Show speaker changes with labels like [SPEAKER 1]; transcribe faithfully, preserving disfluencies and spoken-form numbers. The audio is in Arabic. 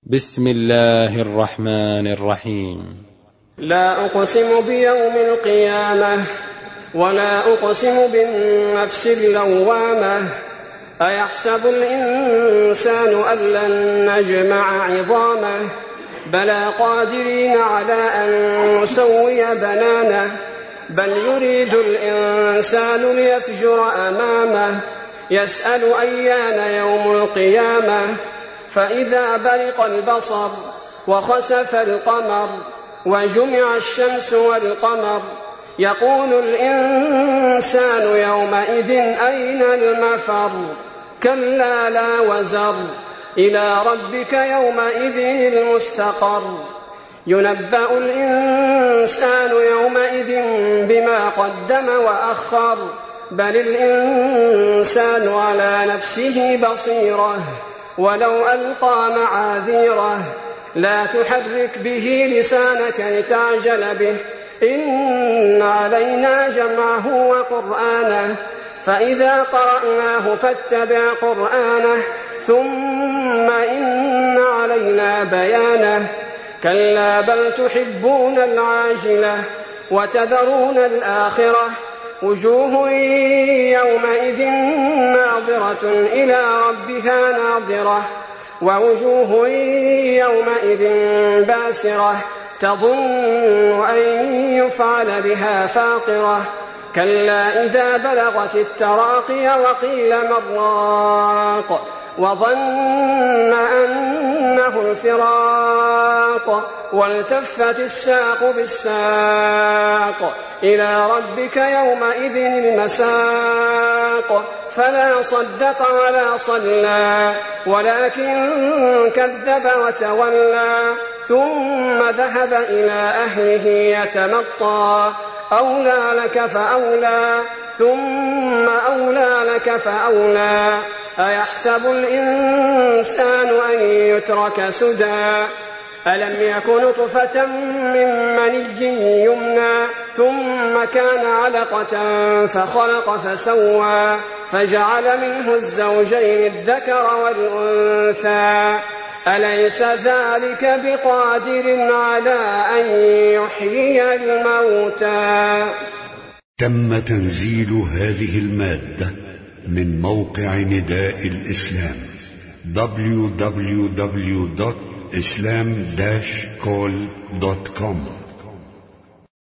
[SPEAKER 1] بسم الله الرحمن الرحيم.
[SPEAKER 2] لا أقسم بيوم القيامة ولا أقسم بالنفس اللوامة أيحسب الإنسان أن لن نجمع عظامه بلى قادرين على أن نسوي بنانه بل يريد الإنسان ليفجر أمامه يسأل أيان يوم القيامة فإذا برق البصر وخسف القمر وجمع الشمس والقمر يقول الإنسان يومئذ أين المفر كلا لا وزر إلى ربك يومئذ المستقر ينبأ الإنسان يومئذ بما قدم وأخر بل الإنسان على نفسه بصيرة ولو ألقى معاذيره لا تحرك به لسانك لتعجل به إن علينا جمعه وقرآنه فإذا قرأناه فاتبع قرآنه ثم إن علينا بيانه كلا بل تحبون العاجلة وتذرون الآخرة وجوه يومئذ ناظرة إلى ربها ناظرة ووجوه يومئذ باسرة تظن أن يفعل بها فاقرة كلا إذا بلغت التراقي وقيل من راق وظن أنه الفراق والتفت الساق بالساق إلى ربك يومئذ المساق فلا صدق ولا صلى ولكن كذب وتولى ثم ذهب إلى أهله يتمطى أولى لك فأولى ثم أولى لك فأولى أيحسب الإنسان أن يترك سدى ألم يك نطفة من مني يمنى ثم كان علقة فخلق فسوى فجعل منه الزوجين الذكر والأنثى أليس ذلك بقادر على أن يحيي الموتى.
[SPEAKER 3] تم تنزيل هذه المادة من موقع نداء الإسلام دبليو دبليو دبليو دوت إسلام داش كول دوت كوم.